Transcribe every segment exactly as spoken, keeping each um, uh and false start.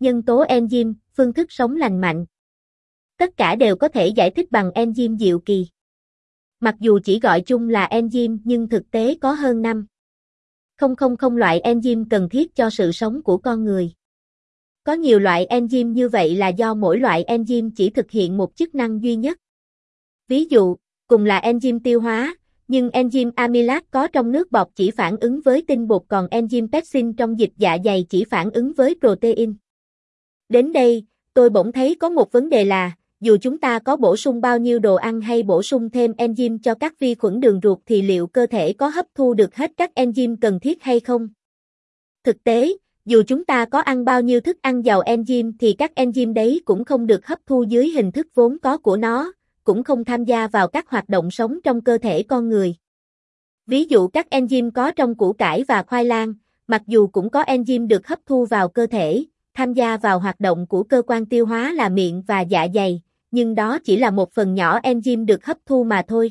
nhân tố enzyme, phương thức sống lành mạnh. Tất cả đều có thể giải thích bằng enzyme diệu kỳ. Mặc dù chỉ gọi chung là enzyme nhưng thực tế có hơn năm nghìn loại enzyme cần thiết cho sự sống của con người. Có nhiều loại enzyme như vậy là do mỗi loại enzyme chỉ thực hiện một chức năng duy nhất. Ví dụ, cùng là enzyme tiêu hóa, nhưng enzyme amylase có trong nước bọt chỉ phản ứng với tinh bột còn enzyme pepsin trong dịch dạ dày chỉ phản ứng với protein. Đến đây, tôi bỗng thấy có một vấn đề là, dù chúng ta có bổ sung bao nhiêu đồ ăn hay bổ sung thêm enzyme cho các vi khuẩn đường ruột thì liệu cơ thể có hấp thu được hết các enzyme cần thiết hay không? Thực tế, dù chúng ta có ăn bao nhiêu thức ăn giàu enzyme thì các enzyme đấy cũng không được hấp thu dưới hình thức vốn có của nó, cũng không tham gia vào các hoạt động sống trong cơ thể con người. Ví dụ các enzyme có trong củ cải và khoai lang, mặc dù cũng có enzyme được hấp thu vào cơ thể, tham gia vào hoạt động của cơ quan tiêu hóa là miệng và dạ dày, nhưng đó chỉ là một phần nhỏ enzyme được hấp thu mà thôi.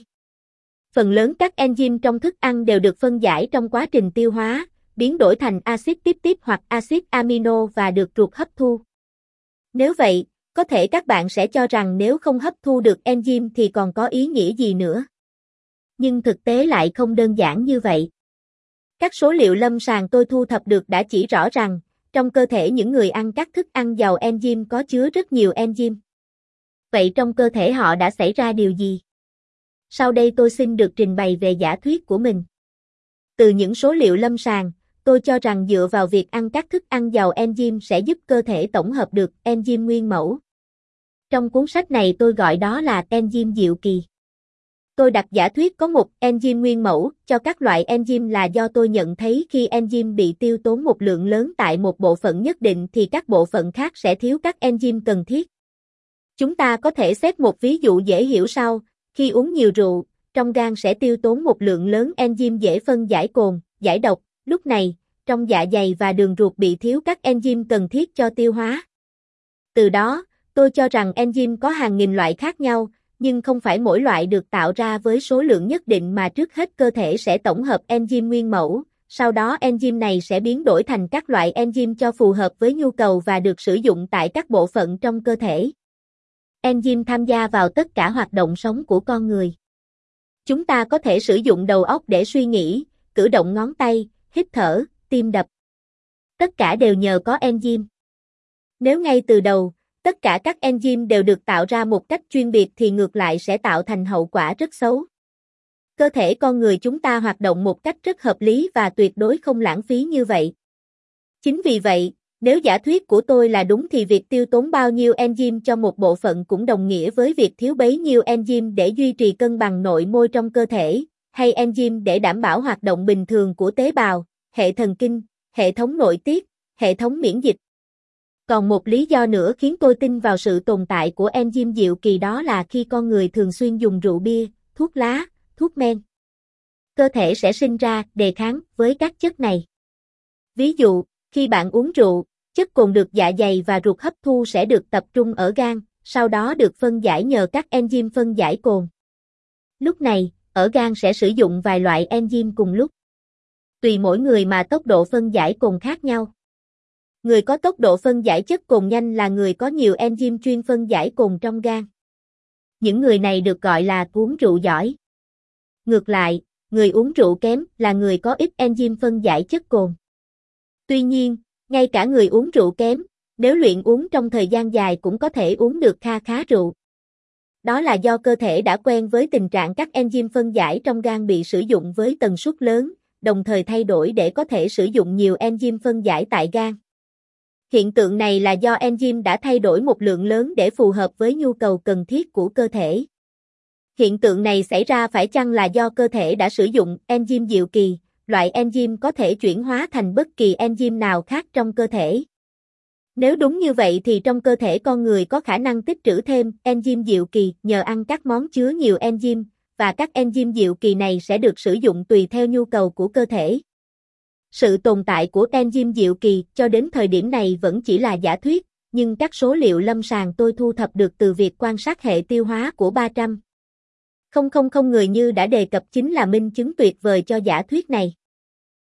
Phần lớn các enzyme trong thức ăn đều được phân giải trong quá trình tiêu hóa, biến đổi thành axit peptic hoặc axit amino và được ruột hấp thu. Nếu vậy, có thể các bạn sẽ cho rằng nếu không hấp thu được enzyme thì còn có ý nghĩa gì nữa. Nhưng thực tế lại không đơn giản như vậy. Các số liệu lâm sàng tôi thu thập được đã chỉ rõ rằng, trong cơ thể những người ăn các thức ăn giàu enzyme có chứa rất nhiều enzyme. Vậy trong cơ thể họ đã xảy ra điều gì? Sau đây tôi xin được trình bày về giả thuyết của mình. Từ những số liệu lâm sàng, tôi cho rằng dựa vào việc ăn các thức ăn giàu enzyme sẽ giúp cơ thể tổng hợp được enzyme nguyên mẫu. Trong cuốn sách này tôi gọi đó là enzyme diệu kỳ. Tôi đặt giả thuyết có một enzyme nguyên mẫu cho các loại enzyme là do tôi nhận thấy khi enzyme bị tiêu tốn một lượng lớn tại một bộ phận nhất định thì các bộ phận khác sẽ thiếu các enzyme cần thiết. Chúng ta có thể xét một ví dụ dễ hiểu sau, khi uống nhiều rượu, trong gan sẽ tiêu tốn một lượng lớn enzyme dễ phân giải cồn, giải độc, lúc này, trong dạ dày và đường ruột bị thiếu các enzyme cần thiết cho tiêu hóa. Từ đó, tôi cho rằng enzyme có hàng nghìn loại khác nhau, nhưng không phải mỗi loại được tạo ra với số lượng nhất định mà trước hết cơ thể sẽ tổng hợp enzyme nguyên mẫu, sau đó enzyme này sẽ biến đổi thành các loại enzyme cho phù hợp với nhu cầu và được sử dụng tại các bộ phận trong cơ thể. Enzyme tham gia vào tất cả hoạt động sống của con người. Chúng ta có thể sử dụng đầu óc để suy nghĩ, cử động ngón tay, hít thở, tim đập. Tất cả đều nhờ có enzyme. Nếu ngay từ đầu, tất cả các enzyme đều được tạo ra một cách chuyên biệt thì ngược lại sẽ tạo thành hậu quả rất xấu. Cơ thể con người chúng ta hoạt động một cách rất hợp lý và tuyệt đối không lãng phí như vậy. Chính vì vậy, nếu giả thuyết của tôi là đúng thì việc tiêu tốn bao nhiêu enzyme cho một bộ phận cũng đồng nghĩa với việc thiếu bấy nhiêu enzyme để duy trì cân bằng nội môi trong cơ thể, hay enzyme để đảm bảo hoạt động bình thường của tế bào, hệ thần kinh, hệ thống nội tiết, hệ thống miễn dịch. Còn một lý do nữa khiến tôi tin vào sự tồn tại của enzyme diệu kỳ đó là khi con người thường xuyên dùng rượu bia, thuốc lá, thuốc men, cơ thể sẽ sinh ra đề kháng với các chất này. Ví dụ, khi bạn uống rượu, chất cồn được dạ dày và ruột hấp thu sẽ được tập trung ở gan, sau đó được phân giải nhờ các enzyme phân giải cồn. Lúc này, ở gan sẽ sử dụng vài loại enzyme cùng lúc. Tùy mỗi người mà tốc độ phân giải cồn khác nhau. Người có tốc độ phân giải chất cồn nhanh là người có nhiều enzyme chuyên phân giải cồn trong gan. Những người này được gọi là uống rượu giỏi. Ngược lại, người uống rượu kém là người có ít enzyme phân giải chất cồn. Tuy nhiên, ngay cả người uống rượu kém, nếu luyện uống trong thời gian dài cũng có thể uống được kha khá rượu. Đó là do cơ thể đã quen với tình trạng các enzyme phân giải trong gan bị sử dụng với tần suất lớn, đồng thời thay đổi để có thể sử dụng nhiều enzyme phân giải tại gan. Hiện tượng này là do enzyme đã thay đổi một lượng lớn để phù hợp với nhu cầu cần thiết của cơ thể. Hiện tượng này xảy ra phải chăng là do cơ thể đã sử dụng enzyme diệu kỳ, loại enzyme có thể chuyển hóa thành bất kỳ enzyme nào khác trong cơ thể? Nếu đúng như vậy thì trong cơ thể con người có khả năng tích trữ thêm enzyme diệu kỳ nhờ ăn các món chứa nhiều enzyme, và các enzyme diệu kỳ này sẽ được sử dụng tùy theo nhu cầu của cơ thể. Sự tồn tại của enzyme diệu kỳ cho đến thời điểm này vẫn chỉ là giả thuyết, nhưng các số liệu lâm sàng tôi thu thập được từ việc quan sát hệ tiêu hóa của ba trăm nghìn người như đã đề cập chính là minh chứng tuyệt vời cho giả thuyết này.